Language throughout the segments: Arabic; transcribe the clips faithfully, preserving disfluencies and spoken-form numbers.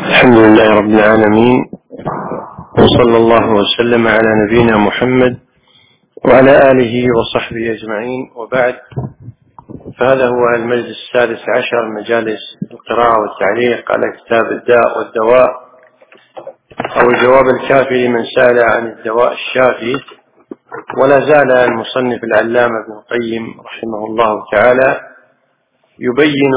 الحمد لله رب العالمين، وصلى الله وسلم على نبينا محمد وعلى آله وصحبه أجمعين، وبعد. فهذا هو المجلس السادس عشر، مجالس القراءة والتعليق على كتاب الداء والدواء، أو الجواب الكافي لمن سأل عن الدواء الشافي. ولا زال المصنف العلامة ابن القيم رحمه الله تعالى يبين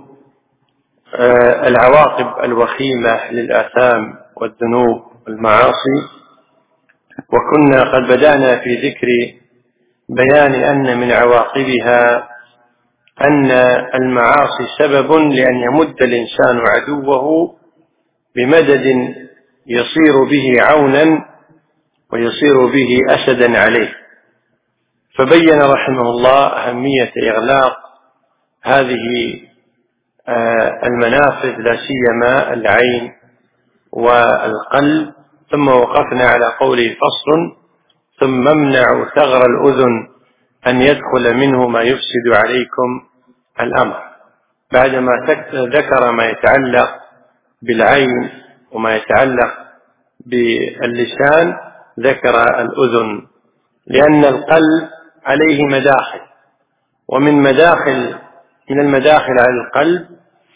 العواقب الوخيمة للآثام والذنوب والمعاصي. وكنا قد بدأنا في ذكر بيان أن من عواقبها أن المعاصي سبب لأن يمد الإنسان عدوه بمدد يصير به عونا ويصير به أسدا عليه. فبين رحمه الله أهمية إغلاق هذه المنافذ، لا سيما العين والقلب. ثم وقفنا على قوله فصل: ثم امنعوا ثغر الأذن أن يدخل منه ما يفسد عليكم الأمر. بعدما ذكر ما يتعلق بالعين وما يتعلق باللسان ذكر الأذن، لأن القلب عليه مداخل، ومن مداخل من المداخل على القلب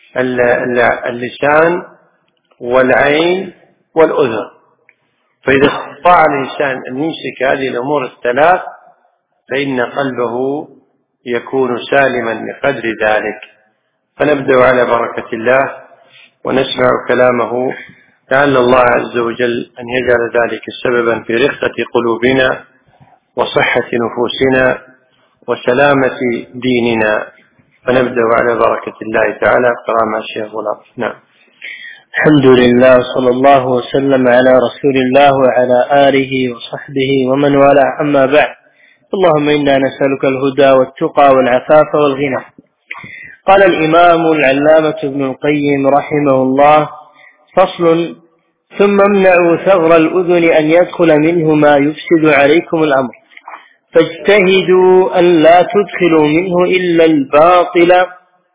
اللسان والعين والأذن. فإذا استطاع الإنسان أن يمسك هذه الأمور الثلاث فإن قلبه يكون سالما بقدر ذلك. فنبدأ على بركة الله ونسمع كلامه، لعل الله عز وجل أن يجعل ذلك سببا في رقة قلوبنا وصحة نفوسنا وسلامة ديننا. فنبدأ على بركة الله تعالى. قرام الشيخ غلام. نعم. الحمد لله، صلى الله وسلم على رسول الله وعلى آله وصحبه ومن والاه، أما بعد. اللهم إنا نسألك الهدى والتقى والعفاف والغنى. قال الإمام العلامة ابن القيم رحمه الله: فصل: ثم امنعوا ثغر الأذن أن يدخل منه ما يفسد عليكم الأمر، فاجتهدوا أن لا تدخلوا منه إلا الباطل،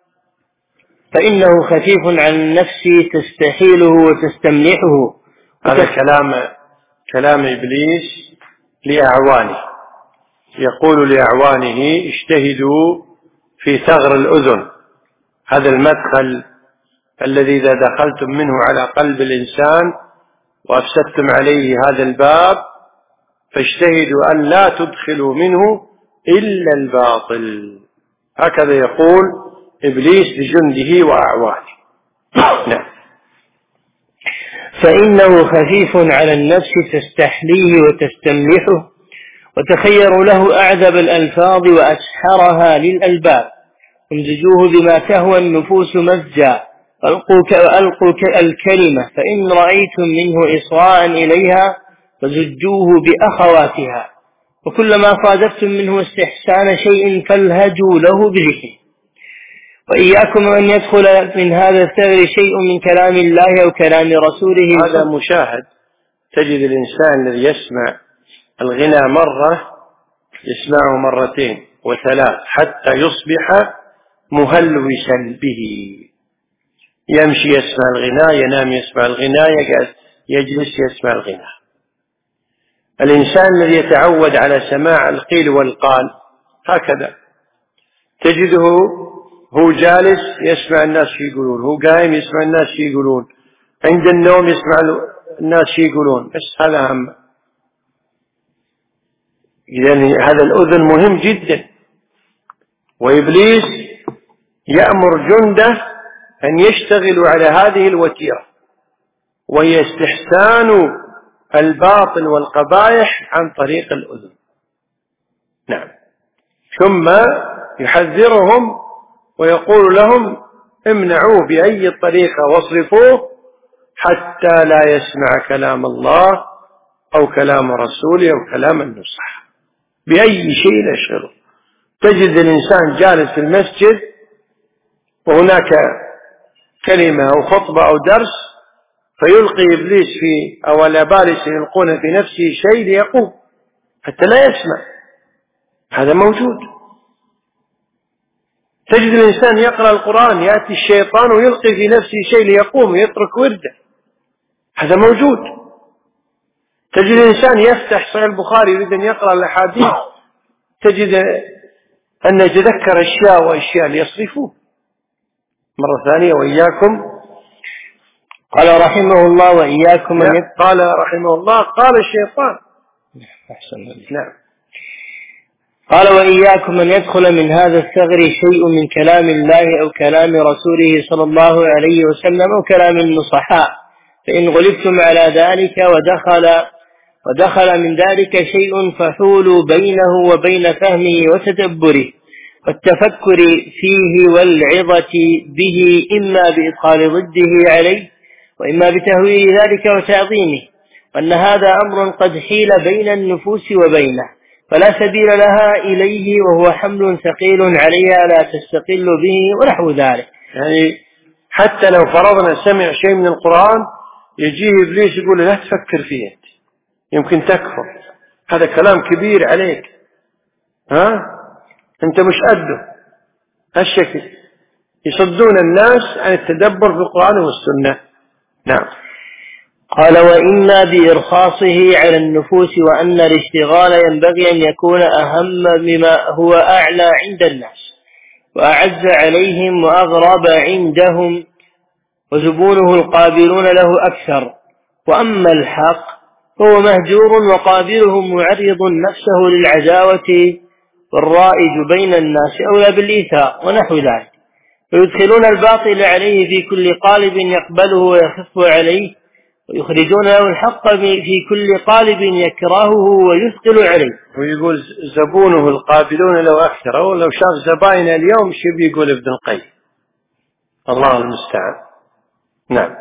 فإنه خفيف عن النفس تستحيله وتستملحه. هذا كلام كلام إبليس لأعوانه، يقول لأعوانه: اجتهدوا في ثغر الأذن، هذا المدخل الذي إذا دخلتم منه على قلب الإنسان وأفسدتم عليه هذا الباب، فاجتهدوا أن لا تدخلوا منه إلا الباطل. هكذا يقول إبليس لجنده وأعوانه. نعم. فإنه خفيف على النفس تستحليه وتستملحه، وتخيروا له أعذب الألفاظ وأسحرها للألباب، امزجوه بما تهوى النفوس مزجا، ألقوا الكلمة، فإن رأيتم منه إصراء إليها فزجوه بأخواتها، وكلما صادفتم منه استحسان شيء فالهجوا له بذكره. وإياكم أن يدخل من هذا الثغر شيء من كلام الله أو كلام رسوله. هذا مشاهد، تجد الإنسان الذي يسمع الغنى مرة يسمعه مرتين وثلاث حتى يصبح مهلوسا به، يمشي يسمع الغناء، ينام يسمع الغناء، يجلس يسمع الغناء. الإنسان الذي يتعود على سماع القيل والقال هكذا، تجده هو جالس يسمع الناس يقولون، هو قائم يسمع الناس يقولون، عند النوم يسمع الناس يقولون، بس هذا هم. إذن هذا الأذن مهم جدا، وإبليس يأمر جنده أن يشتغلوا على هذه الوتيرة، وهي استحسان الباطل والقبائح عن طريق الأذن. نعم. ثم يحذرهم ويقول لهم: امنعوه بأي طريقة واصرفوه حتى لا يسمع كلام الله أو كلام رسوله أو كلام النصح، بأي شيء يشغله. تجد الإنسان جالس في المسجد وهناك كلمة أو خطبة أو درس، فيلقي إبليس في أو الأبالسة يلقون في نفسه شيء ليقوم حتى لا يسمع. هذا موجود. تجد الإنسان يقرأ القرآن، يأتي الشيطان ويلقي في نفسه شيء ليقوم ويترك ورده، هذا موجود. تجد الإنسان يفتح صحيح البخاري يريد أن يقرأ الأحاديث، تجد أن يتذكر أشياء وأشياء ليصرفوه. مرة ثانية وإياكم. قال رحمه الله وإياكم من يت... قال رحمه الله قال الشيطان. أحسن. نعم. قال وإياكم أن يدخل من هذا الثغر شيء من كلام الله أو كلام رسوله صلى الله عليه وسلم أو كلام النصحاء، فإن غلبتم على ذلك ودخل ودخل من ذلك شيء فحولوا بينه وبين فهمه وتدبره والتفكر فيه والعظة به، إما بإدخال ضده عليه وإما بتهويل ذلك وتعظيمه، وأن هذا أمر قد حيل بين النفوس وبينه فلا سبيل لها إليه، وهو حمل ثقيل عليها لا تستقل به ونحو ذلك. يعني حتى لو فرضنا سمع شيء من القرآن يجيه إبليس يقول لا تفكر فيه، يمكن تكفر، هذا كلام كبير عليك، ها أنت مش قده. هالشكل يصدون الناس عن التدبر في القرآن والسنة. نعم. قال وإما بإرخاصه على النفوس، وأن الاشتغال ينبغي أن يكون أهم مما هو أعلى عند الناس وأعز عليهم وأغرب عندهم، وزبونه القابلون له أكثر. وأما الحق فهو مهجور وقابله معرض نفسه للعداوة، والرائج بين الناس أولى بالإيثار ونحو ذلك، ويدخلون الباطل عليه في كل قالب يقبله ويخف عليه، ويخرجون له الحق في كل قالب يكرهه ويثقل عليه. ويقول زبونه القابلون له أكثر، أو لو شاف زبائن اليوم شو بيقول ابن القيم، الله المستعان. نعم.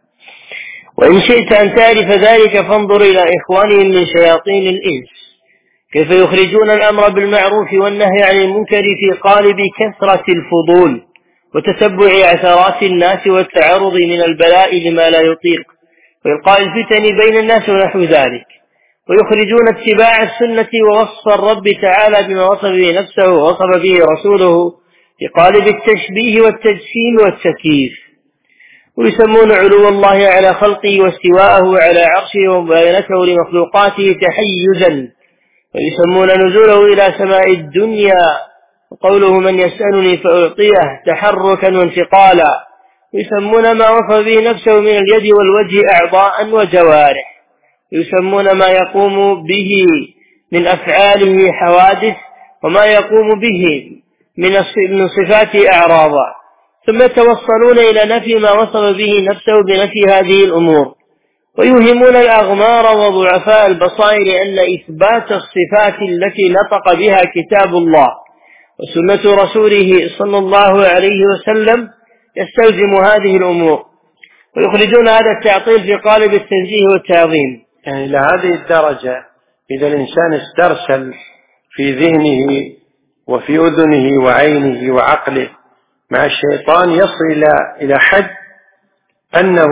وإن شئت أن تعرف ذلك فانظر إلى إخوانهم من شياطين الإنس كيف يخرجون الأمر بالمعروف والنهي عن المنكر في قالب كثرة الفضول وتتبع عثرات الناس والتعرض من البلاء لما لا يطيق وإلقاء الفتن بين الناس ونحو ذلك، ويخرجون اتباع السنة ووصف الرب تعالى بما وصف به نفسه ووصف به رسوله في قالب التشبيه والتجسيم والتكييف، ويسمون علو الله على خلقه واستواءه على عرشه ومباينته لمخلوقاته تحيزا، ويسمون نزوله إلى سماء الدنيا وقوله من يسألني فأعطيه تحركا وانتقالا، ويسمون ما وصف به نفسه من اليد والوجه أعضاء وجوارح، ويسمون ما يقوم به من أفعاله حوادث وما يقوم به من صفات أعراضا، ثم يتوصلون إلى نفي ما وصف به نفسه بنفي هذه الأمور، ويوهمون الأغمار وضعفاء البصائر أن إثبات الصفات التي نطق بها كتاب الله وسنة رسوله صلى الله عليه وسلم يستلزم هذه الأمور، ويخرجون هذا التعطيل في قالب التنزيه والتعظيم. يعني إلى هذه الدرجة إذا الإنسان استرسل في ذهنه وفي أذنه وعينه وعقله مع الشيطان يصل إلى إلى حد أنه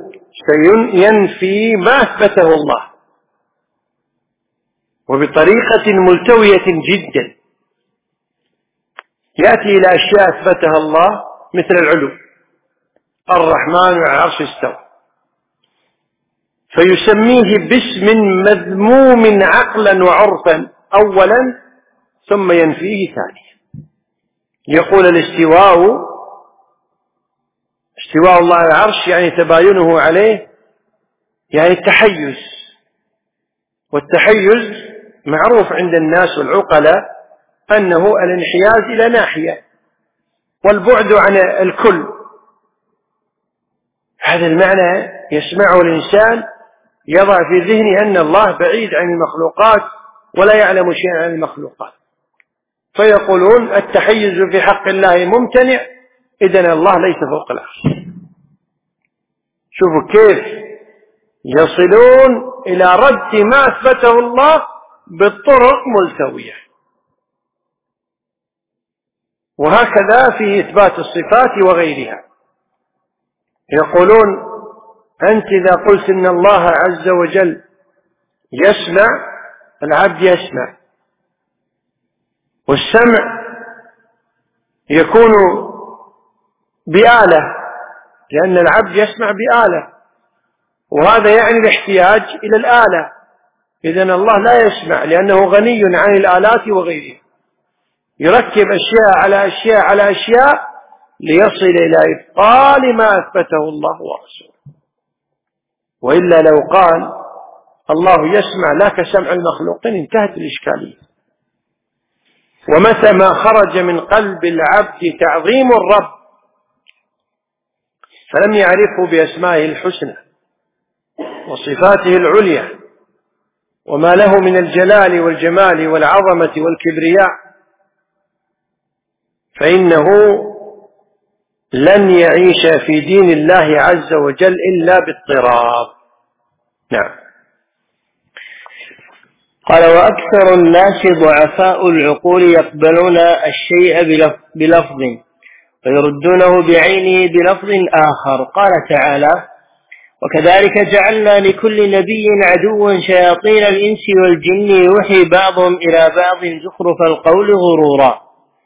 سينفي ما أثبته الله وبطريقة ملتوية جدا، يأتي إلى أشياء أثبتها الله مثل العلو، الرحمن على العرش استوى، فيسميه باسم مذموم عقلا وعرفا أولا ثم ينفيه ثانيا. يقول الاستواء استواء الله على العرش يعني تباينه عليه، يعني التحيز، والتحيز معروف عند الناس والعقلاء أنه الانحياز إلى ناحية والبعد عن الكل. هذا المعنى يسمعه الإنسان يضع في ذهنه أن الله بعيد عن المخلوقات ولا يعلم شيئا عن المخلوقات، فيقولون التحيز في حق الله ممتنع، إذن الله ليس فوق العرش. شوفوا كيف يصلون إلى رد ما أثبته الله بالطرق ملتوية. وهكذا في إثبات الصفات وغيرها، يقولون أنت إذا قلت إن الله عز وجل يسمع، العبد يسمع، والسمع يكون بآلة لأن العبد يسمع بآلة، وهذا يعني الاحتياج إلى الآلة. إذن الله لا يسمع لأنه غني عن الآلات وغيرها، يركب أشياء على أشياء على أشياء ليصل إلى إبطال ما أثبته الله ورسوله. وإلا لو قال الله يسمع لا كسمع المخلوقين انتهت الإشكالية. ومتى ما خرج من قلب العبد تعظيم الرب فلم يعرفه بأسمائه الحسنى وصفاته العليا وما له من الجلال والجمال والعظمة والكبرياء فإنه لن يعيش في دين الله عز وجل إلا باضطراب. نعم. قال: وأكثر الناس ضعفاء العقول يقبلون الشيء بلفظ ويردونه بعينه بلفظ آخر. قال تعالى: وكذلك جعلنا لكل نبي عدوا شياطين الإنس والجن يوحي بعضهم إلى بعض زخرف القول غرورا،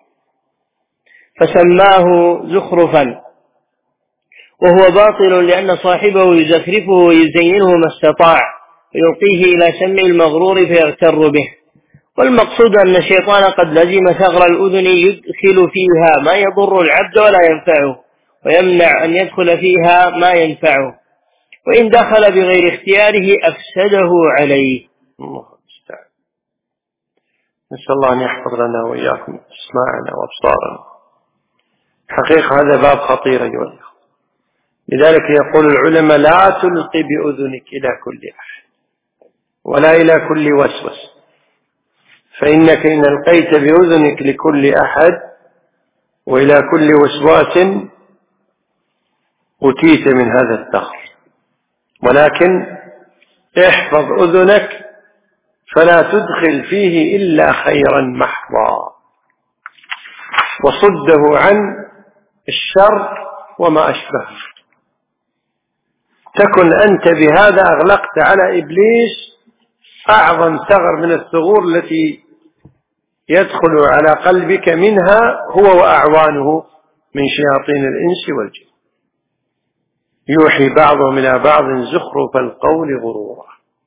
فسماه زخرفا، وهو باطل لأن صاحبه يزخرفه ويزينه ما استطاع ويلقيه إلى سمع المغرور فيغتر به. والمقصود أن الشيطان قد لزم ثغر الأذن يدخل فيها ما يضر العبد ولا ينفعه، ويمنع أن يدخل فيها ما ينفعه، وإن دخل بغير اختياره أفسده عليه. الله المستعان. نسأل الله أن يحفظ لنا وإياكم أسماعنا وأبصارنا. حقيقة هذا باب خطير أيها الأخوة، لذلك يقول العلماء: لا تلقي بأذنك إلى كل أحد ولا إلى كل وسوس، فإنك إن ألقيت بأذنك لكل أحد وإلى كل وسواس أتيت من هذا الثغر. ولكن احفظ أذنك فلا تدخل فيه إلا خيرا محضا، وصده عن الشر وما أشبهه. تكن أنت بهذا أغلقت على إبليس أعظم ثغر من الثغور التي يدخل على قلبك منها هو وأعوانه من شياطين الإنس والجن، يوحي بعضهم إلى بعض زخرف القول غرورا،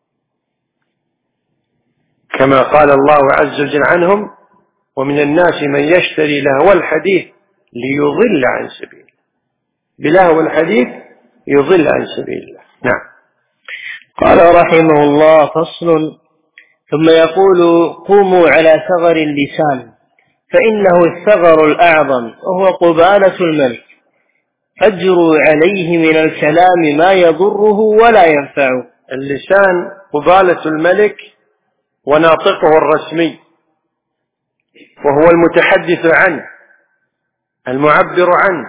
كما قال الله عز وجل عنهم: ومن الناس من يشتري لهو الحديث ليضل عن سبيل الله. بلهو الحديث يضل عن سبيل الله. نعم. قال رحمه الله: فصل. ثم يقول: قوموا على ثغر اللسان فإنه الثغر الأعظم وهو قبالة الملك، فاجروا عليه من الكلام ما يضره ولا ينفعه. اللسان قبالة الملك وناطقه الرسمي، وهو المتحدث عنه المعبر عنه،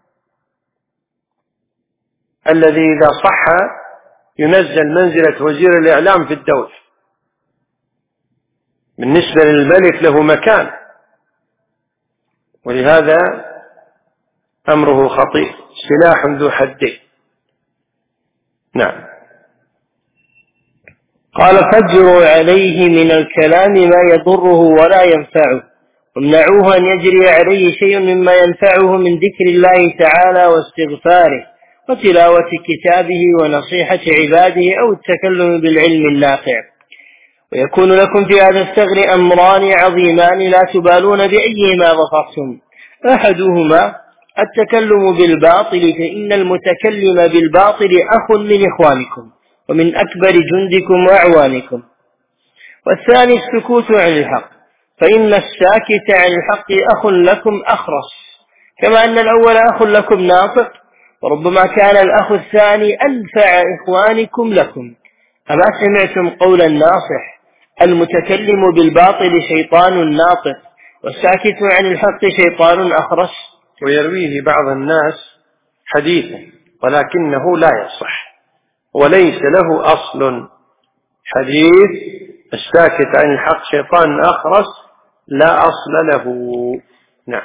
الذي إذا صح ينزل منزلة وزير الإعلام في الدولة. بالنسبة للملك له مكان، ولهذا أمره خطير، سلاح ذو حدين. نعم. قال: فاجروا عليه من الكلام ما يضره ولا ينفعه، وامنعوه أن يجري عليه شيء مما ينفعه من ذكر الله تعالى واستغفاره وتلاوة كتابه ونصيحة عباده أو التكلم بالعلم النافع. ويكون لكم في هذا الثغر أمران عظيمان لا تبالون بأيهما ظفرتم. أحدهما التكلم بالباطل، فإن المتكلم بالباطل أخ من إخوانكم ومن أكبر جندكم وأعوانكم. والثاني السكوت عن الحق، فإن الساكت عن الحق أخ لكم أخرس، كما أن الأول أخ لكم ناطق، وربما كان الأخ الثاني أنفع إخوانكم لكم. أما سمعتم قول الناصح: المتكلم بالباطل شيطان ناطق، والساكت عن الحق شيطان أخرس. ويرويه بعض الناس حديثا ولكنه لا يصح وليس له أصل. حديث الساكت عن الحق شيطان أخرس لا أصل له. نعم.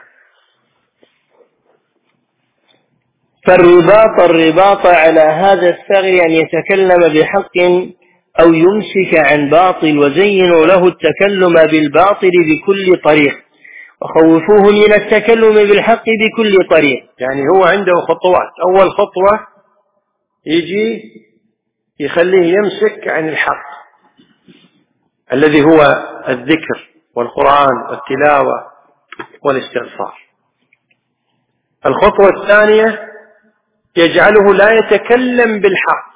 فالرباط الرباط على هذا الثغر أن يتكلم بحق أو يمسك عن باطل، وزينوا له التكلم بالباطل بكل طريق، وخوفوه من التكلم بالحق بكل طريق. يعني هو عنده خطوات. أول خطوة يجي يخليه يمسك عن الحق الذي هو الذكر والقرآن والتلاوة والاستغفار. الخطوة الثانية يجعله لا يتكلم بالحق،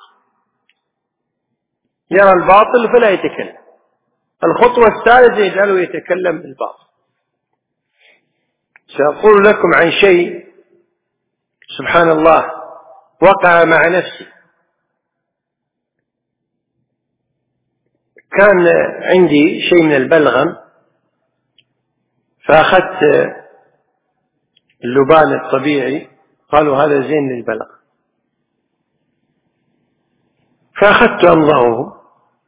يرى الباطل فلا يتكلم. الخطوة الثالثة يجعله يتكلم بالباطل. سأقول لكم عن شيء سبحان الله وقع مع نفسي. كان عندي شيء من البلغم، فأخذت اللبان الطبيعي، قالوا هذا زين للبلغم، فأخذت أمضغه،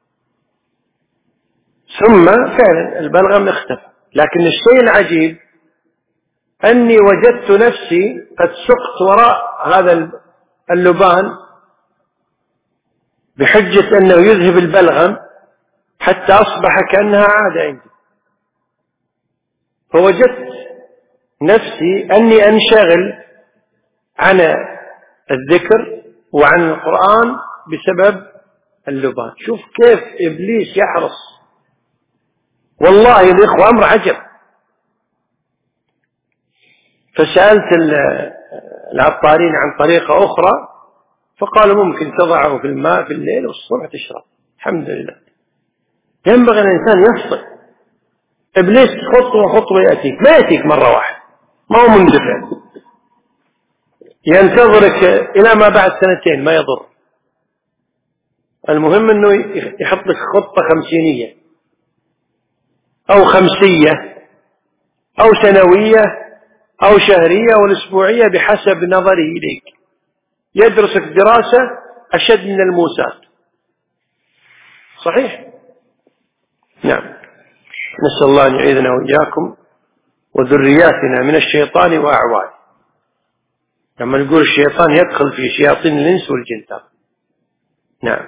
ثم فعلا البلغم اختفى. لكن الشيء العجيب أني وجدت نفسي قد سقت وراء هذا اللبان بحجة أنه يذهب البلغم حتى أصبح كأنها عادة عندي. فوجدت نفسي أني أنشغل عن الذكر وعن القرآن بسبب اللبان. شوف كيف إبليس يحرص، والله الإخوة أمر عجب. فسألت العطارين عن طريقة أخرى، فقالوا ممكن تضعه في الماء في الليل والصبح تشرب. الحمد لله. ينبغي الإنسان يفصل. إبليس خطوة خطوة يأتيك، ما يأتيك مرة واحدة، ما هو مندفع، ينتظرك إلى ما بعد سنتين ما يضر. المهم أنه يحط لك خطة خمسينية أو خمسية أو سنوية أو شهرية أو أسبوعية بحسب نظره إليك. يدرسك دراسة أشد من الموساد. صحيح؟ نعم. نسأل الله أن يعيذنا وإياكم وذرياتنا من الشيطان وأعوانه. لما نقول الشيطان يدخل في شياطين الإنس والجن. نعم.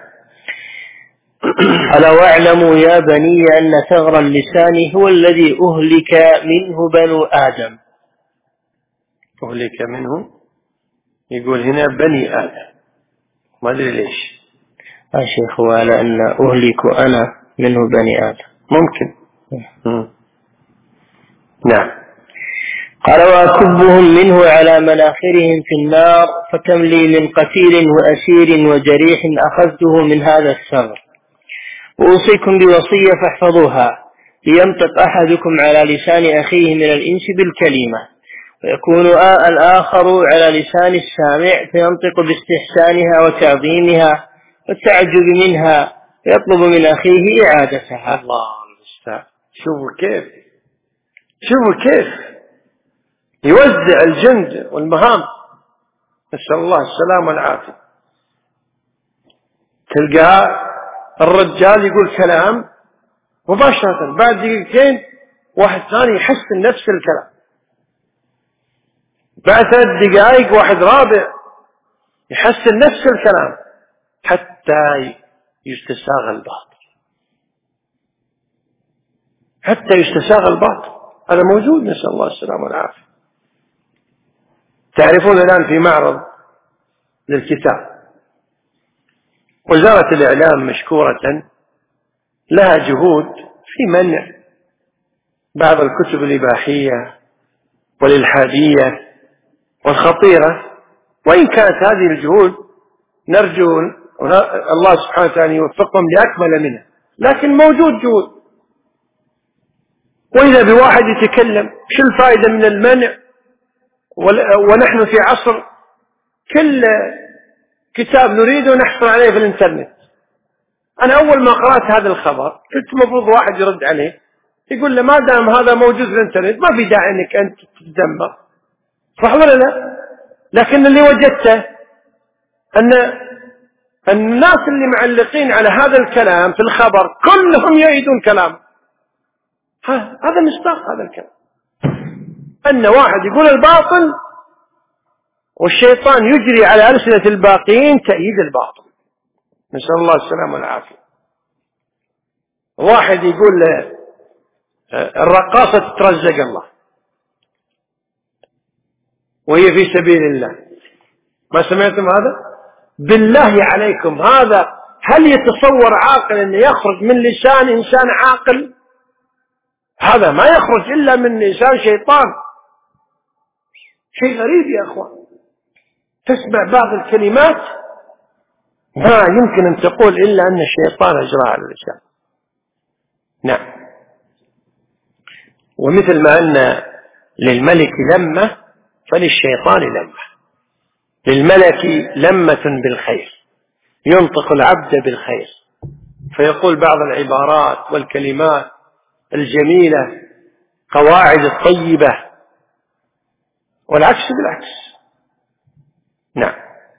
ألا واعلموا يا بني أن ثغر اللسان هو الذي أهلك منه بنو آدم. أهلك منه، يقول هنا بني آدم، ما أدري ليش. يا شيخ وعلى أن أهلك أنا منه بني آدم ممكن. م. نعم. قال وأكبهم منه على مناخرهم في النار، فكم لي من قتيل وأسير وجريح أخذته من هذا الثغر. وأوصيكم بوصية فاحفظوها، لينطق أحدكم على لسان أخيه من الإنس بالكلمة، ويكون الآخر على لسان السامع فينطق باستحسانها وتعظيمها والتعجب منها، ويطلب من أخيه إعادتها. الله المستعان. شوفوا كيف، شوفوا كيف يوزع الجند والمهام. نسأل الله السلامة والعافية. تلقى الرجال يقول كلام مباشرة، بعد دقيقتين واحد ثاني يحسن نفس الكلام، بعد ثلاث دقائق واحد رابع يحسن نفس الكلام، حتى يستساغ الباطل، حتى يستساغ الباطل. هذا موجود، نسأل الله السلامة والعافية. تعرفون الآن في معرض للكتاب، وزارة الإعلام مشكورة لها جهود في منع بعض الكتب الإباحية والإلحادية والخطيرة، وإن كانت هذه الجهود نرجو الله سبحانه وتعالى يوفقهم لأكمل منها، لكن موجود جهود. وإذا بواحد يتكلم شو الفائدة من المنع ونحن في عصر كل كتاب نريده نحصل عليه في الانترنت. أنا أول ما قرأت هذا الخبر قلت مفروض واحد يرد عليه يقول له ما دام هذا موجود في الانترنت ما في داعي أنك أنت تتدمر، صح ولا لا؟ لكن اللي وجدته أن الناس اللي معلقين على هذا الكلام في الخبر كلهم يعيدون كلام. هذا مصداق هذا الكلام، أن واحد يقول الباطل والشيطان يجري على ألسنة الباقين تأييد الباطل. نسأل الله السلامة والعافية. واحد يقول الرقاصة تترزق الله وهي في سبيل الله، ما سمعتم هذا؟ بالله عليكم، هذا هل يتصور عاقل أن يخرج من لسان إنسان عاقل؟ هذا ما يخرج إلا من لسان شيطان. شيء غريب يا أخوان، تسمع بعض الكلمات ما يمكن أن تقول إلا أن الشيطان أجراها على اللسان. نعم. ومثل ما أن للملك لمة فللشيطان لمة. للملك لمة بالخير، ينطق العبد بالخير فيقول بعض العبارات والكلمات الجميلة، قواعد الطيبة، والعكس بالعكس. نعم.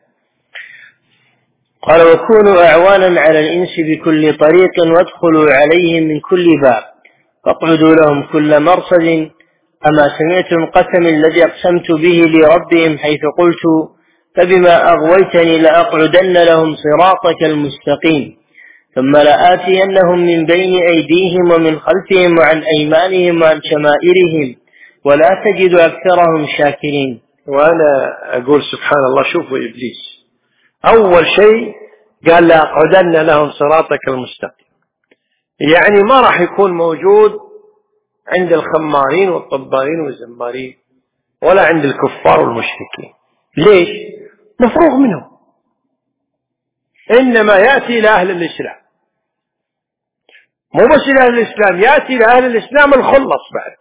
قال: وكونوا أعوانا على الإنس بكل طريق وادخلوا عليهم من كل باب فاقعدوا لهم كل مرصد. أما سمعتم القسم الذي أقسمت به لربهم حيث قلت فبما أغويتني لأقعدن لهم صراطك المستقيم ثم لآتينهم من بين أيديهم ومن خلفهم وعن أيمانهم وعن شمائلهم ولا تجد أكثرهم شاكرين. وأنا أقول سبحان الله، شوفوا إبليس أول شيء قال لأقعدن لهم صراطك المستقيم، يعني ما راح يكون موجود عند الخمارين والطبارين والزمارين ولا عند الكفار والمشركين. ليش؟ مفروغ منهم، إنما يأتي إلى أهل الإسلام، مو بس إلى أهل الإسلام، يأتي إلى أهل الإسلام الخلص بعد.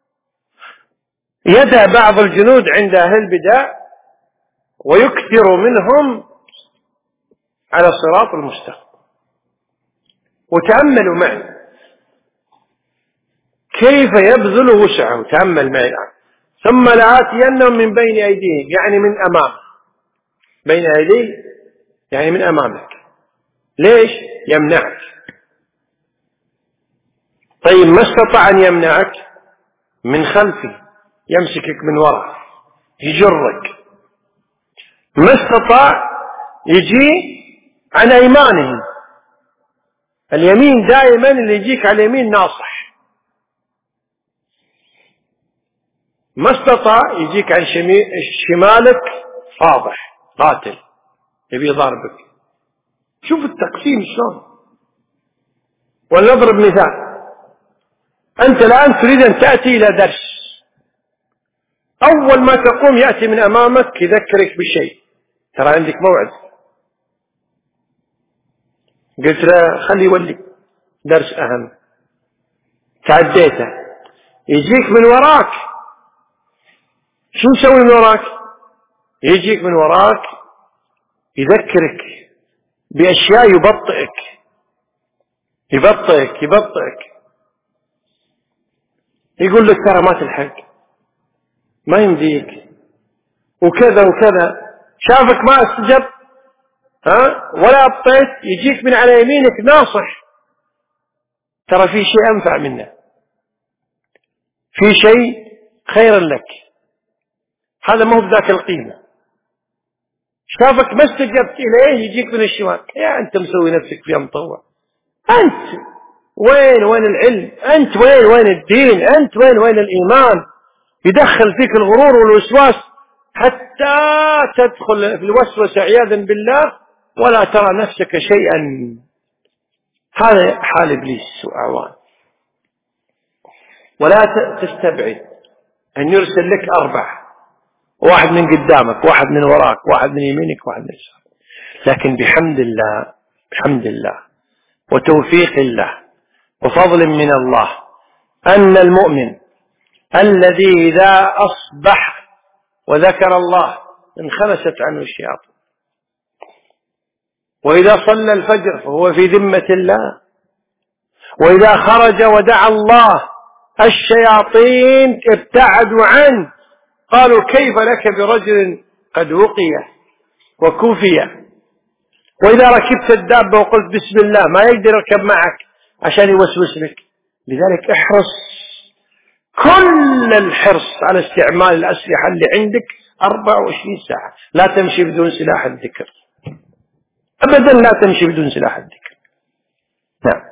يدع بعض الجنود عند أهل البدع ويكثر منهم على صراط المستقيم. وتأملوا معي كيف يبذل وسعه، تأمل معي الآن. ثم لآتينهم من بين أيديهم، يعني من أمام، بين أيديه يعني من أمامك. ليش؟ يمنعك. طيب ما استطاع أن يمنعك؟ من خلفه، يمسكك من وراء يجرك. ما استطاع يجي عن أيمانهم، اليمين دائما اللي يجيك على اليمين ناصح. ما استطاع يجيك عن شمالك فاضح قاتل يبي ضربك. شوف التقسيم شلون. ولنضرب مثال، أنت الآن تريد أن تأتي إلى درس، أول ما تقوم يأتي من أمامك يذكرك بشيء، ترى عندك موعد، قلت له خلي يولي درس أهم، تعديته، يجيك من وراك. شو يسوي من وراك؟ يجيك من وراك يذكرك بأشياء، يبطئك يبطئك يبطئك يقول لك ترى ما تلحق، ما يمديك، وكذا وكذا، شافك ما استجب ها ولا أبطيت، يجيك من على يمينك ناصح، ترى في شيء أنفع منه، في شيء خير لك، هذا ما هو بذاك القيمة. شافك ما استجبت إليه يجيك من الشمال، يا أنت مسوي نفسك فيها مطوع، أنت وين وين العلم، أنت وين وين الدين، أنت وين وين الإيمان. يدخل فيك الغرور والوسواس حتى تدخل في الوسوسة عياذا بالله ولا ترى نفسك شيئا. هذا حال إبليس وأعوان. ولا تستبعد أن يرسل لك أربع، واحد من قدامك، واحد من وراك، واحد من يمينك، واحد من يسارك، لكن بحمد الله بحمد الله وتوفيق الله وفضل من الله أن المؤمن الذي إذا أصبح وذكر الله انخلست عنه الشياطين، وإذا صلى الفجر فهو في ذمة الله، وإذا خرج ودعا الله الشياطين ابتعدوا عنه. قالوا كيف لك برجل قد وقي وكفي. وإذا ركبت الدابة وقلت بسم الله ما يقدر يركب معك عشان يوسوس لك. لذلك احرص كل الحرص على استعمال الأسلحة اللي عندك أربعة وعشرين ساعة. لا تمشي بدون سلاح الذكر أبدا، لا تمشي بدون سلاح الذكر. نعم.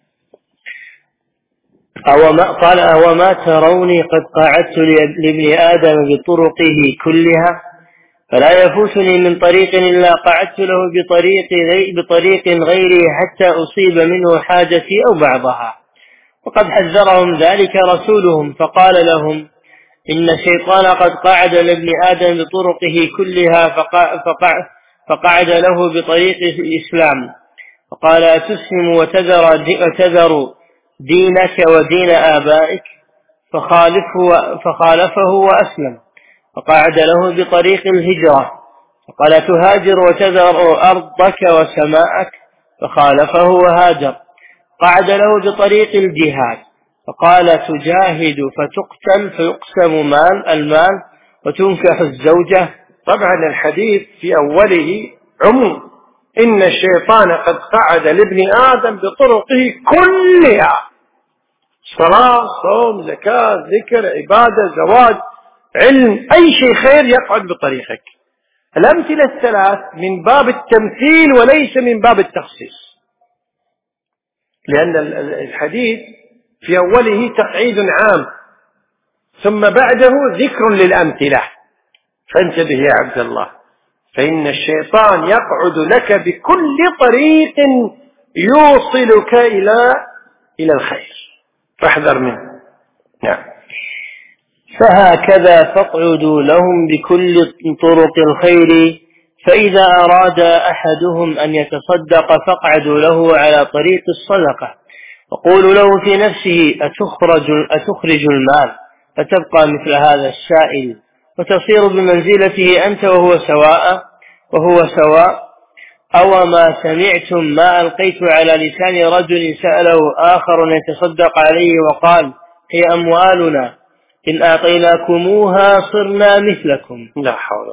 أوما قال أوما تروني قد قاعدت لابن آدم بطرقه كلها فلا يفوتني من طريق إلا قعدت له بطريق, غي بطريق غيره حتى أصيب منه حاجتي أو بعضها. وقد حذرهم ذلك رسولهم فقال لهم: إن الشيطان قد قعد لابن آدم بطرقه كلها فقع فقع فقعد له بطريق الإسلام فقال: أتسلم وتذر, وتذر دينك ودين آبائك؟ فخالفه, فخالفه وأسلم. فقعد له بطريق الهجرة فقال: تهاجر وتذر أرضك وسماءك؟ فخالفه وهاجر. قعد له بطريق الجهاد فقال: تجاهد فتقتل فيقسم مال المال وتنكح الزوجة. طبعا الحديث في أوله عموم: إن الشيطان قد قعد لابن آدم بطرقه كلها، صلاة، صوم، زكاة، ذكر، عبادة، زواج، علم، أي شيء خير يقعد بطريقك. الأمثلة الثلاث من باب التمثيل وليس من باب التخصيص، لأن الحديث في أوله تقعيد عام ثم بعده ذكر للأمثلة. فانتبه يا عبد الله، فإن الشيطان يقعد لك بكل طريق يوصلك إلى إلى الخير، فاحذر منه. نعم. فهكذا فاقعدوا لهم بكل طرق الخير، فإذا أراد أحدهم أن يتصدق فاقعدوا له على طريق الصدقة، وقولوا له في نفسه: أتخرج, أتخرج المال فتبقى مثل هذا السائل وتصير بمنزلته أنت وهو سواء وهو سواء أو ما سمعتم ما ألقيت على لسان رجل سأله آخر أن يتصدق عليه وقال: هي أموالنا إن أعطيناكموها صرنا مثلكم. لا حول.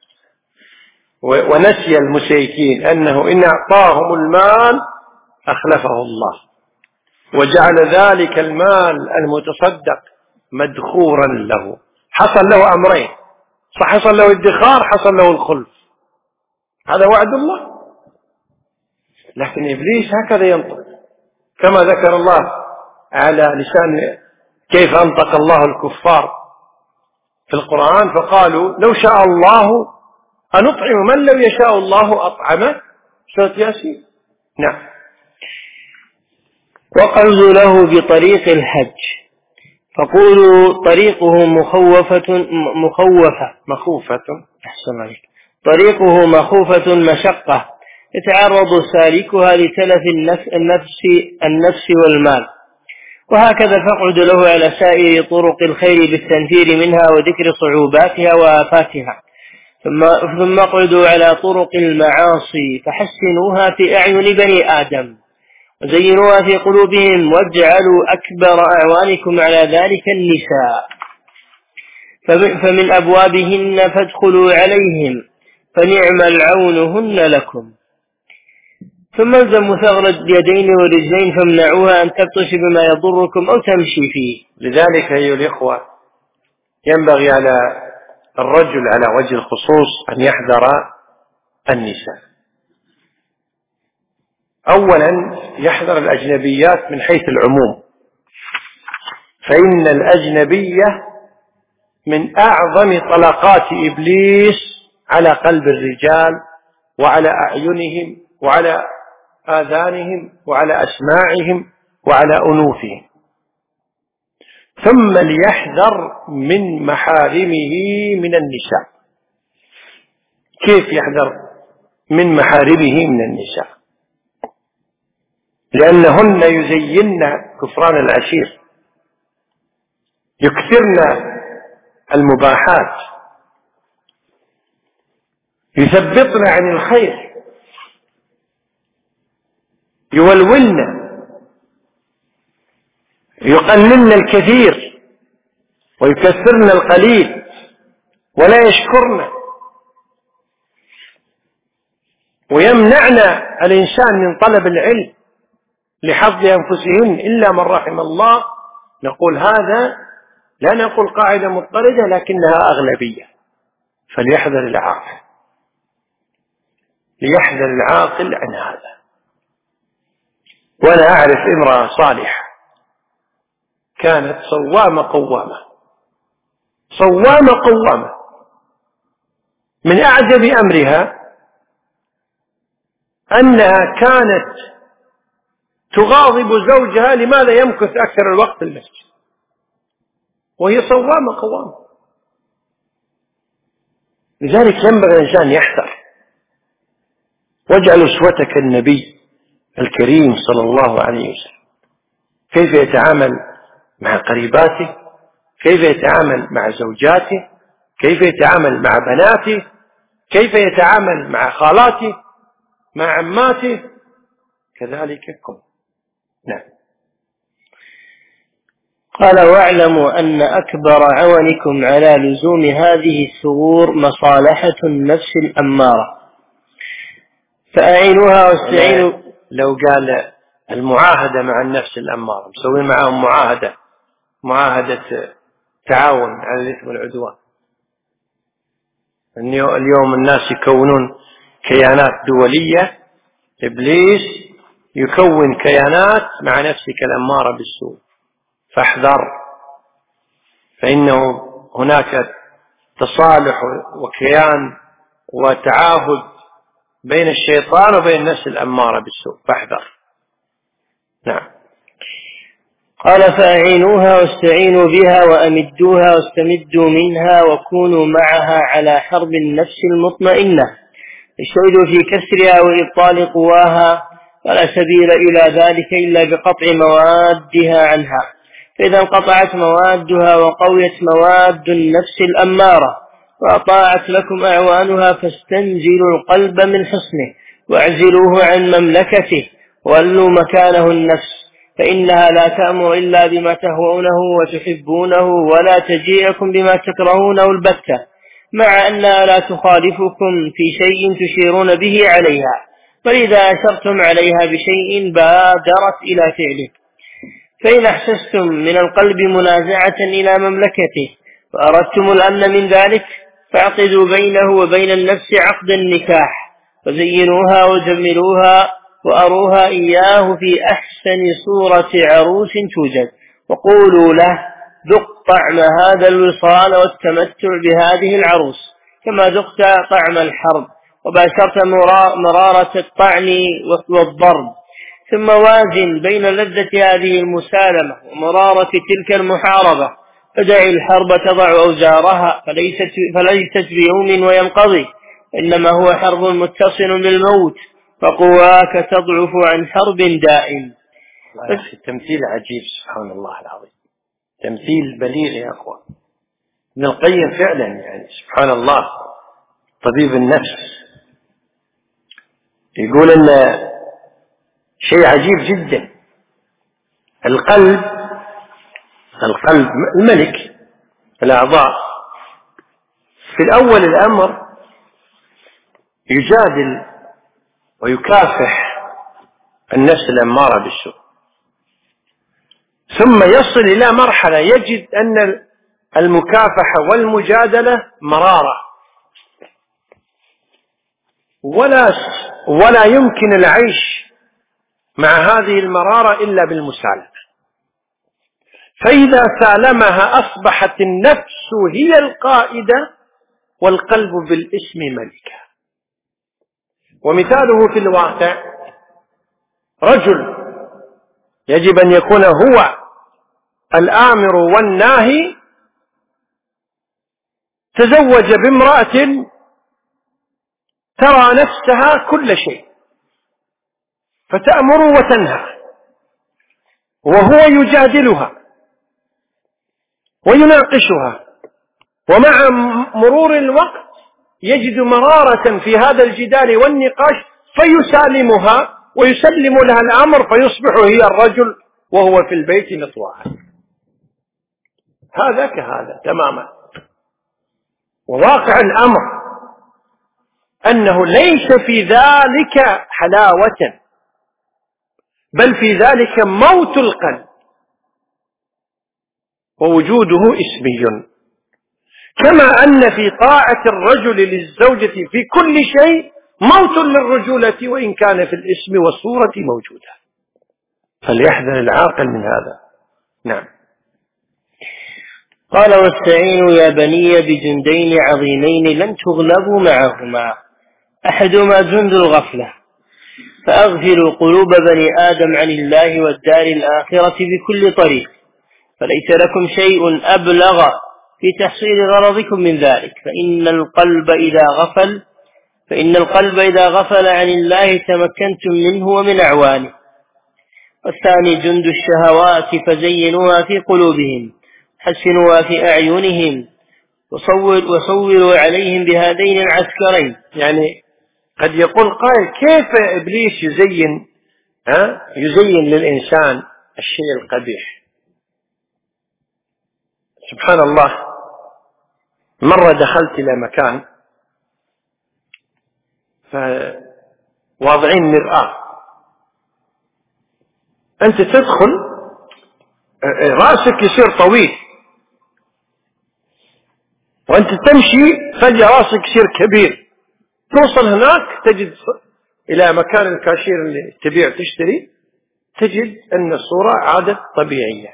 ونسي المشركين أنه إن أعطاهم المال أخلفه الله، وجعل ذلك المال المتصدق مدخورا له. حصل له أمرين: فحصل له ادخار، حصل له الخلف. هذا وعد الله. لكن إبليس هكذا ينطق، كما ذكر الله على لسان كيف أنطق الله الكفار في القرآن، فقالوا: لو شاء الله أنطعم من لو يشاء الله أطعمه. سورة ياسين. نعم. وقعدوا له بطريق الحج فقولوا: طريقه مخوفة مخوفة مخوفة أحسن عليك طريقه مخوفة مشقة يتعرض سالكها لتلف النفس النفس والمال. وهكذا فاقعد له على سائر طرق الخير بالتنفير منها وذكر صعوباتها وآفاتها. ثم ثم اقعدوا على طرق المعاصي فحسنوها في أعين بني آدم وزينوها في قلوبهم، واجعلوا أكبر أعوانكم على ذلك النساء، فمن أبوابهن فادخلوا عليهم فنعم العونهن لكم. ثم الزموا ثغر اليدين والرجلين فامنعوها أن تبطش بما يضركم أو تمشي فيه. لذلك أيها الإخوة ينبغي على الرجل على وجه الخصوص أن يحذر النساء. أولا يحذر الأجنبيات من حيث العموم، فإن الأجنبية من أعظم طلقات إبليس على قلب الرجال وعلى أعينهم وعلى آذانهم وعلى أسماعهم وعلى أنوفهم. ثم ليحذر من محارمه من النساء. كيف يحذر من محارمه من النساء؟ لأنهن يزين كفران العشير، يكثرن المباحات، يثبطن عن الخير، يولولن، يقللن الكثير ويكثرن القليل ولا يشكرن، ويمنعن الإنسان من طلب العلم لحظ أنفسهن إلا من رحم الله. نقول هذا لا نقول قاعدة مضطردة لكنها أغلبية، فليحذر العاقل ليحذر العاقل عن هذا. وأنا أعرف امرأة صالحة كانت صوامة قوامة صوامة قوامة من أعجب أمرها أنها كانت تغاضب زوجها لماذا يمكث أكثر الوقت في المسجد وهي صوامة قوامة. لذلك ينبغي الإنسان يحذر. واجعل أسوتك النبي الكريم صلى الله عليه وسلم، كيف يتعامل مع قريباته، كيف يتعامل مع زوجاته، كيف يتعامل مع بناته، كيف يتعامل مع خالاته، مع عماته، كذلك كن. نعم. قال: واعلموا أن أكبر عونكم على لزوم هذه الثغور مصالحة النفس الأمارة، فأعينوها واستعينوا. لو قال المعاهدة مع النفس الأمارة، مسوين معهم معاهدة معاهدة تعاون على الإثم والعدوان. اليوم الناس يكونون كيانات دولية، إبليس يكون كيانات مع نفسك الأمارة بالسوء، فاحذر، فإنه هناك تصالح وكيان وتعاهد بين الشيطان وبين النفس الأمارة بالسوء، فاحذر. نعم. قال: فأعينوها واستعينوا بها وأمدوها واستمدوا منها وكونوا معها على حرب النفس المطمئنة، اجتهدوا في كسرها وإبطال قواها، فلا سبيل إلى ذلك إلا بقطع موادها عنها، فإذا انقطعت موادها وقويت مواد النفس الأمارة وأطاعت لكم أعوانها، فاستنزلوا القلب من حصنه واعزلوه عن مملكته وولوا مكانه النفس، فإنها لا تأمر إلا بما تهوونه وتحبونه، ولا تجيئكم بما تكرهونه البتة، مع أنها لا تخالفكم في شيء تشيرون به عليها، فإذا أشرتم عليها بشيء بادرت إلى فعله. فإن أحسستم من القلب منازعة إلى مملكته وأردتم الأمن من ذلك، فاعقدوا بينه وبين النفس عقد النكاح، وزينوها وجملوها وأروها إياه في أحسن صورة عروس توجد، وقولوا له: ذق طعم هذا الوصال والتمتع بهذه العروس كما ذقت طعم الحرب وباشرت مرارة الطعن والضرب، ثم وازن بين لذة هذه المسالمة ومرارة تلك المحاربة، فدع الحرب تضع أوزارها، فليست, فليست بيوم وينقضي، إنما هو حرب متصل بالموت، فقواك تضعف عن حرب دائم. تمثيل عجيب، سبحان الله العظيم، تمثيل بليغ يا أخوان. ابن القيم فعلا يعني سبحان الله طبيب النفس يقول أن شيء عجيب جدا. القلب القلب الملك الأعضاء في الأول الأمر يجادل ويكافح النفس الأمارة بالسوء، ثم يصل إلى مرحلة يجد أن المكافحة والمجادلة مرارة، ولا ولا يمكن العيش مع هذه المرارة إلا بالمسالمة، فإذا سالمها أصبحت النفس هي القائدة والقلب بالاسم ملكا. ومثاله في الواقع رجل يجب أن يكون هو الآمر والناهي، تزوج بامرأة ترى نفسها كل شيء فتأمر وتنهى، وهو يجادلها ويناقشها، ومع مرور الوقت يجد مرارة في هذا الجدال والنقاش فيسالمها ويسلم لها الأمر، فيصبح هي الرجل وهو في البيت مطوعا. هذا كهذا تماما. وواقع الأمر أنه ليس في ذلك حلاوة، بل في ذلك موت القلب ووجوده اسمي، كما أن في طاعة الرجل للزوجة في كل شيء موت للرجولة وإن كان في الاسم والصورة موجودة. فليحذر العاقل من هذا. نعم. قال واستعينوا يا بني بجندين عظيمين لن تغلبوا معهما، أحدهما جند الغفلة، فأغفلوا قلوب بني آدم عن الله والدار الآخرة بكل طريق، فليس لكم شيء أبلغ في تحصيل غرضكم من ذلك، فإن القلب إذا غفل فإن القلب إذا غفل عن الله تمكنتم منه ومن أعوانه. والثاني جند الشهوات، فزينوها في قلوبهم، حسنوها في أعينهم، وصور وصوروا عليهم بهذين العسكرين. يعني قد يقول قائل كيف إبليس يزين ها يزين للإنسان الشيء القبيح؟ سبحان الله، مرة دخلت إلى مكان فواضعين مرآة، أنت تدخل رأسك يصير طويل، وأنت تمشي فجأة رأسك يصير كبير، توصل هناك تجد إلى مكان الكاشير اللي تبيع تشتري، تجد أن الصورة عادت طبيعية.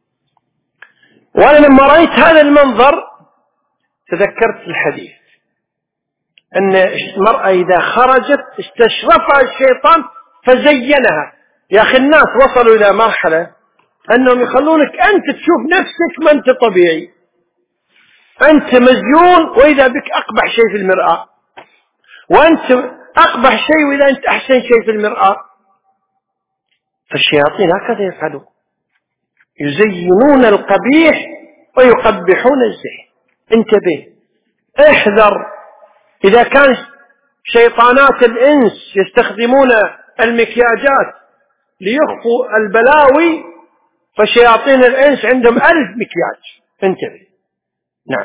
وأنا لما رأيت هذا المنظر تذكرت الحديث أن المرأة إذا خرجت استشرفها الشيطان فزينها. يا أخي الناس وصلوا إلى مرحلة أنهم يخلونك أنت تشوف نفسك ما أنت طبيعي، أنت مزيون وإذا بك أقبح شيء في المرآة، وأنت أقبح شيء وإذا أنت أحسن شيء في المرآة. فالشياطين هكذا يفعلون، يزينون القبيح ويقبحون الزين. انتبه، احذر، إذا كان شيطانات الإنس يستخدمون المكياجات ليخفوا البلاوي، فشياطين الإنس عندهم ألف مكياج. انتبه. نعم.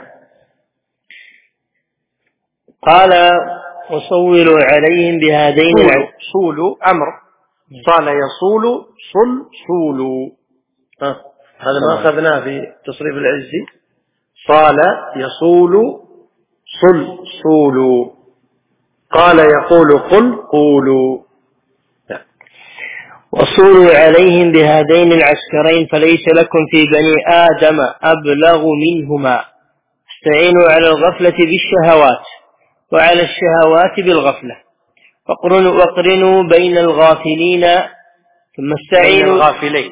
قال وصولوا عليهم بهذين صولوا, صولوا أمر، صال يصول صل صولوا، ها هذا ما أخذناه في تصريف العزي. صال يصول صل صولوا، قال يقول قل قولوا. وصولوا عليهم بهذين العسكرين فليس لكم في بني آدم أبلغ منهما. استعينوا على الغفلة بالشهوات وعلى الشهوات بالغفلة، وقرنوا, وقرنوا بين الغافلين ثم استعينوا الغافلين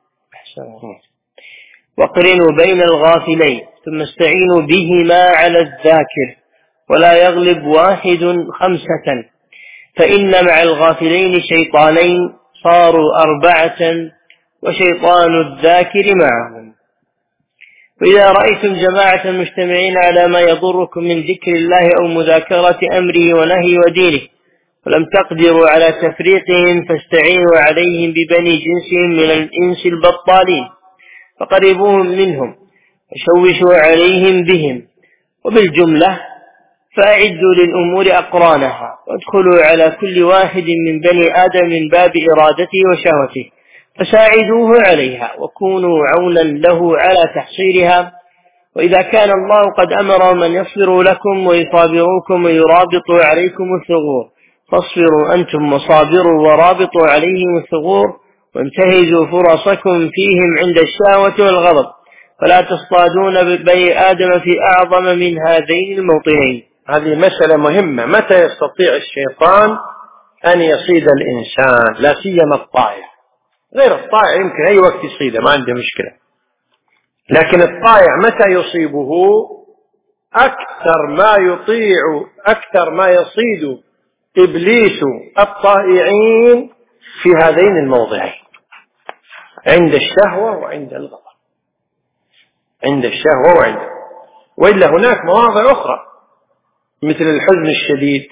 وقرنوا بين الغافلين ثم استعينوا بهما على الذاكر، ولا يغلب واحد خمسة، فإن مع الغافلين شيطانين صاروا أربعة وشيطان الذاكر معهم. وإذا رأيتم جماعة مجتمعين على ما يضركم من ذكر الله أو مذاكرة أمره ونهي ودينه ولم تقدروا على تفريقهم فاستعينوا عليهم ببني جنسهم من الإنس البطالين، فقربوهم منهم وشوشوا عليهم بهم، وبالجملة فأعدوا للأمور أقرانها، وادخلوا على كل واحد من بني آدم من باب إرادته وشهوته، فساعدوه عليها وكونوا عونا له على تحصيلها. وإذا كان الله قد أمر من يصبر لكم ويصابروكم ويرابطوا عليكم الثغور، فاصبروا أنتم وصابروا ورابطوا عليهم الثغور، وانتهزوا فرصكم فيهم عند الشهوة والغضب، فلا تصطادون بني آدم في أعظم من هذين الموطنين. هذه مسألة مهمة. متى يستطيع الشيطان أن يصيد الإنسان؟ لا سيما الطائع. غير الطائع يمكن أي وقت يصيده ما عنده مشكلة، لكن الطائع متى يصيبه؟ أكثر ما يطيع أكثر ما يصيد إبليس الطائعين في هذين الموضعين، عند الشهوة وعند الغضب. عند الشهوة وعند، وإلا هناك مواضع أخرى مثل الحزن الشديد،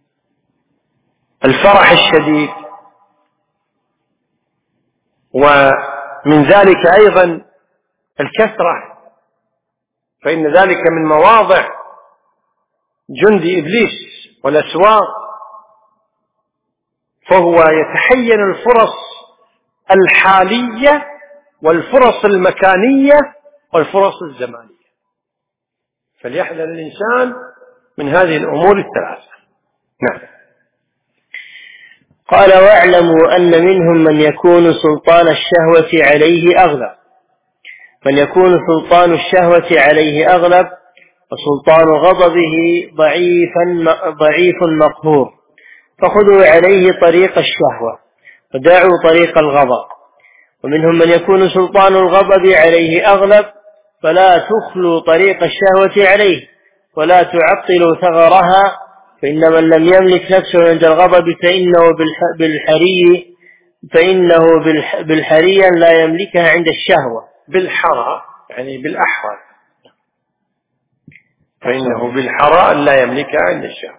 الفرح الشديد، ومن ذلك أيضا الكثرة، فإن ذلك من مواضع جند إبليس والأسواق، فهو يتحين الفرص الحالية والفرص المكانية والفرص الزمانية، فليحذر الإنسان من هذه الأمور الثلاثة. نعم. قال واعلموا أن منهم من يكون سلطان الشهوة عليه أغلب، من يكون سلطان الشهوة عليه أغلب وسلطان غضبه ضعيفا ضعيف مقهور، فخذوا عليه طريق الشهوة ودعوا طريق الغضب. ومنهم من يكون سلطان الغضب عليه أغلب، فلا تخلوا طريق الشهوة عليه ولا تعطلوا ثغرها، فإن من لم يملك نفسه عند الغضب فإنه بالحري فإنه بالحري لا يملكها عند الشهوة. بالحرى يعني بالأحوال، فإنه بالحرى لا يملكها عند الشهوة.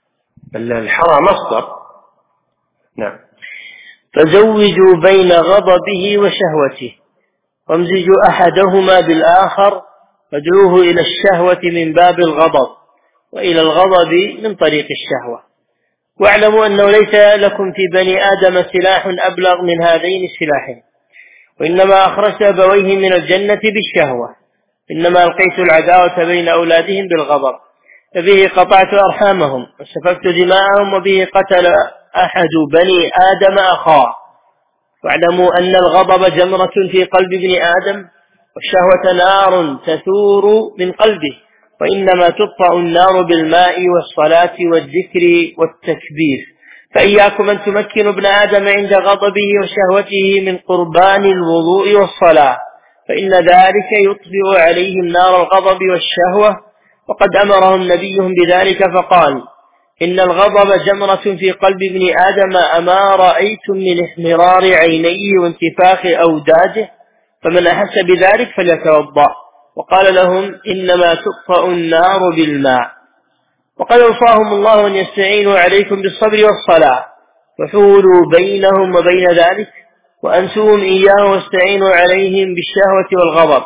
الحرى مصدر. نعم. فزوجوا بين غضبه وشهوته وامزجوا أحدهما بالآخر، فادعوه إلى الشهوة من باب الغضب وإلى الغضب من طريق الشهوة. واعلموا أنه ليس لكم في بني آدم سلاح أبلغ من هذين السلاحين، وإنما أخرجت أبويه من الجنة بالشهوة، إنما ألقيت العداوة بين أولادهم بالغضب، فبه قطعت أرحامهم وسفكت دماءهم، وبه قتل أحد بني آدم أخاه. واعلموا أن الغضب جمرة في قلب ابن آدم، والشهوة نار تثور من قلبه، وإنما تطفأ النار بالماء والصلاة والذكر والتكبير. فإياكم أن تمكنوا ابن آدم عند غضبه وشهوته من قربان الوضوء والصلاة، فإن ذلك يطفئ عليهم نار الغضب والشهوة، وقد أمرهم نبيهم بذلك فقال: إن الغضب جمرة في قلب ابن آدم أما رأيتم من احمرار عينيه وانتفاخ أوداجه، فمن أحس بذلك فليتوضأ. وقال لهم: إنما تطفأ النار بالماء. وقد أوصاهم الله أن يستعينوا عليكم بالصبر والصلاة، وحولوا بينهم وبين ذلك، وأنسوهم إياه واستعينوا عليهم بالشهوة والغضب.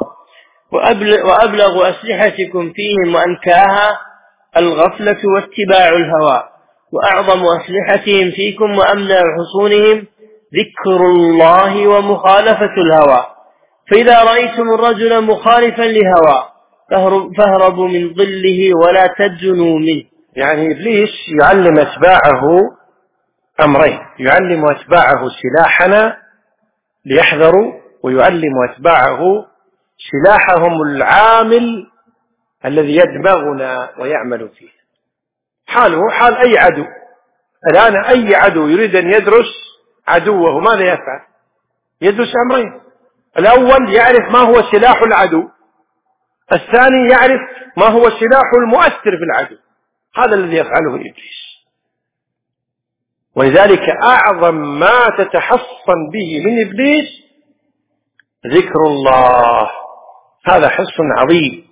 وأبلغ أسلحتكم فيهم وأنكاها الغفلة واتباع الهوى، وأعظم أسلحتهم فيكم وأمنع حصونهم ذكر الله ومخالفة الهوى. فإذا رأيتم الرجل مخالفا لهوى فاهربوا من ظله ولا تدنوا منه. يعني إبليس يعلم أتباعه أمرين: يعلم أتباعه سلاحنا ليحذروا، ويعلم أتباعه سلاحهم العامل الذي يدمغنا ويعمل فيه. حاله حال أي عدو. الآن أي عدو يريد أن يدرس عدوه ماذا يفعل؟ يدرس أمرين: الأول يعرف ما هو سلاح العدو، الثاني يعرف ما هو سلاح المؤثر في العدو. هذا الذي يفعله إبليس. ولذلك أعظم ما تتحصن به من إبليس ذكر الله. هذا حصن عظيم.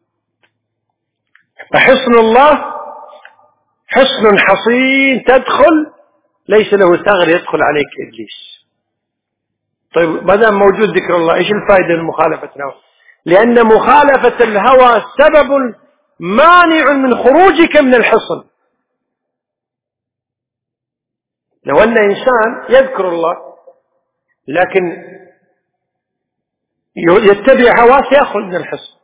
فحصن الله حصن حصين تدخل ليس له ثغر يدخل عليك إبليس. طيب ما دام موجود ذكر الله، إيش الفائدة من مخالفة الهوى؟ لأن مخالفة الهوى سبب مانع من خروجك من الحصن. لو أن إنسان يذكر الله لكن يتبع هواه سيخرج من الحصن.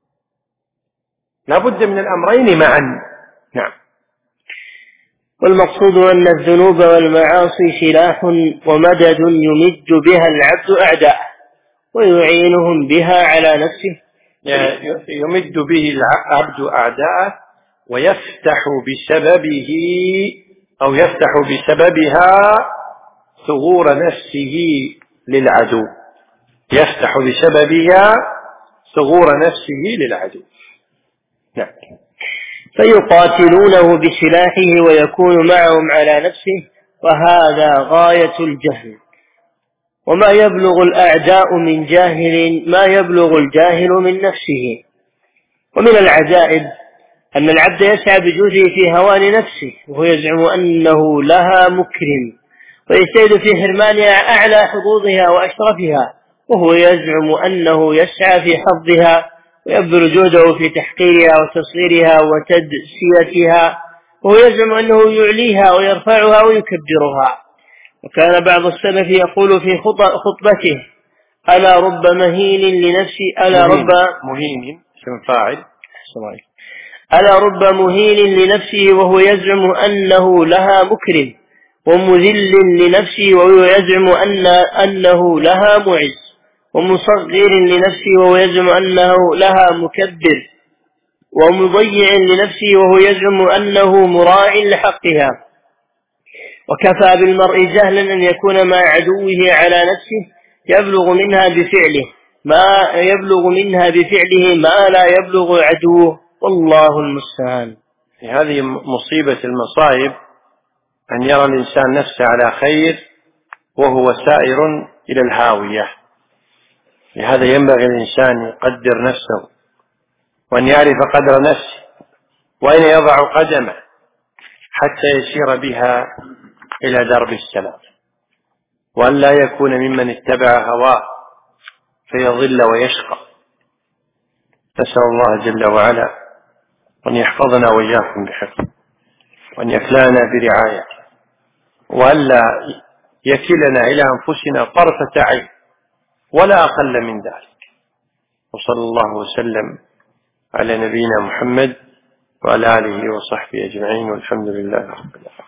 لا بد من الأمرين معا. نعم. والمقصود أن الذنوب والمعاصي سلاح ومدد يمد بها العبد أعداءه ويعينهم بها على نفسه. يمد به العبد أعداءه ويفتح بسببه أو يفتح بسببها ثغور نفسه للعدو. يفتح بسببها ثغور نفسه للعدو. نعم. فيقاتلونه بسلاحه ويكون معهم على نفسه، وهذا غاية الجهل. وما يبلغ الأعداء من جاهل ما يبلغ الجاهل من نفسه. ومن العجائب أن العبد يسعى بجهده في هوان نفسه وهو يزعم أنه لها مكرم، ويجتهد في حرمانها أعلى حظوظها وأشرفها، وهو يزعم أنه يسعى في حظها ويبذل جهده في تحقيرها وتصغيرها وتدسيتها، وهو يزعم أنه يعليها ويرفعها ويكبرها. وكان بعض السلف يقول في خطبته: ألا رب مهين لنفسي ألا رب مهين اسم فاعل ألا رب مهين لنفسه وهو يزعم أنه لها مكرم، ومذل لنفسه وهو يزعم أن أنه لها معز، ومصغر لنفسه وهو يزعم أنه لها مكبر، ومضيع لنفسه وهو يزعم أنه مراع لحقها. وكفى بالمرء جهلا أن يكون مع عدوه على نفسه يبلغ منها بفعله ما يبلغ منها بفعله ما لا يبلغ عدوه، والله المستعان. هذه مصيبة المصائب، أن يرى الإنسان نفسه على خير وهو سائر إلى الهاوية. لهذا ينبغي الإنسان يقدر نفسه، وأن يعرف قدر نفسه، وأين يضع قدمه حتى يسير بها إلى درب السلام، وأن لا يكون ممن اتبع هواه فيضل ويشقى. نسأل الله جل وعلا أن يحفظنا وإياكم بحفظه، وأن يكلانا برعايته، وأن لا يكلنا إلى أنفسنا طرفة عين ولا أقل من ذلك. وصلى الله وسلم على نبينا محمد وعلى آله وصحبه أجمعين، والحمد لله رب العالمين.